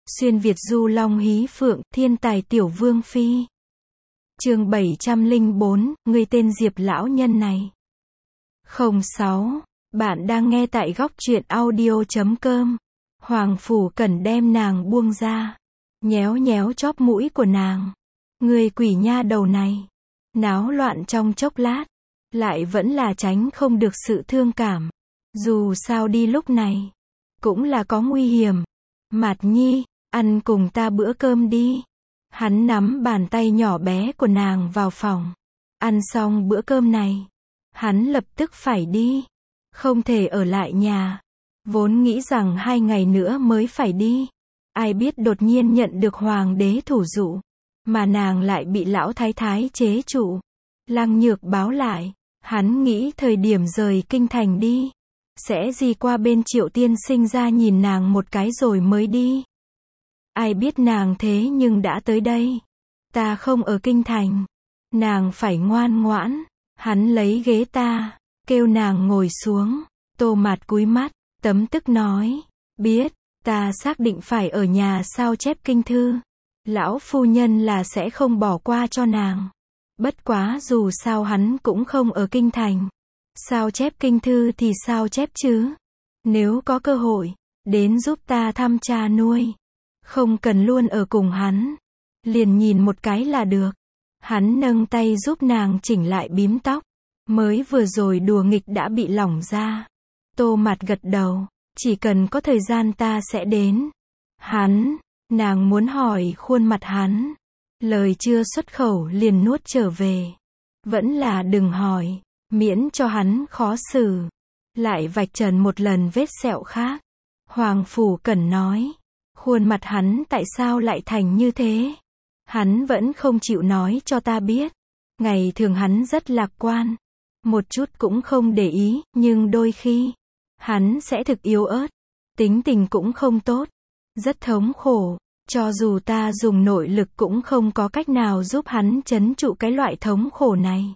Xuyên Việt du long hí phượng, thiên tài tiểu vương phi. Chương 704, người tên Diệp lão nhân này. 06. Bạn đang nghe tại góc truyện audio.com. Hoàng Phủ Cẩn đem nàng buông ra, nhéo nhéo chóp mũi của nàng. Người quỷ nha đầu này. Náo loạn trong chốc lát, lại vẫn là tránh không được sự thương cảm. Dù sao đi lúc này, cũng là có nguy hiểm. Mạt Nhi, ăn cùng ta bữa cơm đi. Hắn nắm bàn tay nhỏ bé của nàng vào phòng. Ăn xong bữa cơm này, hắn lập tức phải đi. Không thể ở lại nhà. Vốn nghĩ rằng 2 ngày nữa mới phải đi. Ai biết đột nhiên nhận được hoàng đế thủ dụ. Mà nàng lại bị lão thái thái chế trụ. Lăng Nhược báo lại. Hắn nghĩ thời điểm rời kinh thành đi, sẽ di qua bên Triệu tiên sinh ra nhìn nàng một cái rồi mới đi. Ai biết nàng thế nhưng đã tới đây. Ta không ở kinh thành. Nàng phải ngoan ngoãn. Hắn lấy ghế ta, kêu nàng ngồi xuống. Tô Mạt cúi mắt, tấm tức nói. Biết, ta xác định phải ở nhà sao chép kinh thư. Lão phu nhân là sẽ không bỏ qua cho nàng. Bất quá dù sao hắn cũng không ở kinh thành. Sao chép kinh thư thì sao chép chứ. Nếu có cơ hội, đến giúp ta thăm cha nuôi. Không cần luôn ở cùng hắn. Liền nhìn một cái là được. Hắn nâng tay giúp nàng chỉnh lại bím tóc. Mới vừa rồi đùa nghịch đã bị lỏng ra. Tô Mạt gật đầu. Chỉ cần có thời gian ta sẽ đến. Hắn, nàng muốn hỏi khuôn mặt hắn. Lời chưa xuất khẩu liền nuốt trở về. Vẫn là đừng hỏi, miễn cho hắn khó xử. Lại vạch trần một lần vết sẹo khác. Hoàng Phủ Cẩn nói. Khuôn mặt hắn tại sao lại thành như thế? Hắn vẫn không chịu nói cho ta biết. Ngày thường hắn rất lạc quan. Một chút cũng không để ý, nhưng đôi khi, hắn sẽ thực yếu ớt. Tính tình cũng không tốt. Rất thống khổ. Cho dù ta dùng nội lực cũng không có cách nào giúp hắn trấn trụ cái loại thống khổ này.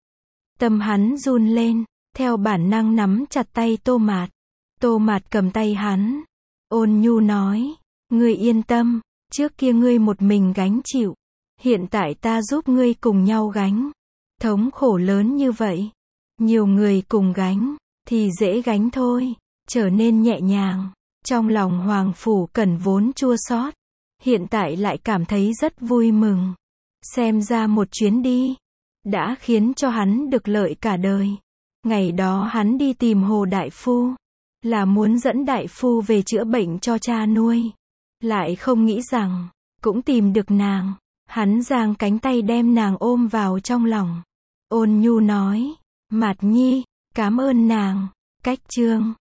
Tâm hắn run lên, theo bản năng nắm chặt tay Tô Mạt. Tô Mạt cầm tay hắn, ôn nhu nói, ngươi yên tâm, trước kia ngươi một mình gánh chịu, hiện tại ta giúp ngươi cùng nhau gánh. Thống khổ lớn như vậy, nhiều người cùng gánh, thì dễ gánh thôi, trở nên nhẹ nhàng. Trong lòng Hoàng Phủ Cẩn vốn chua xót, hiện tại lại cảm thấy rất vui mừng. Xem ra một chuyến đi, đã khiến cho hắn được lợi cả đời. Ngày đó hắn đi tìm Hồ Đại Phu, là muốn dẫn Đại Phu về chữa bệnh cho cha nuôi. Lại không nghĩ rằng, cũng tìm được nàng. Hắn giang cánh tay đem nàng ôm vào trong lòng. Ôn nhu nói, Mạt Nhi, cảm ơn nàng. Cách chương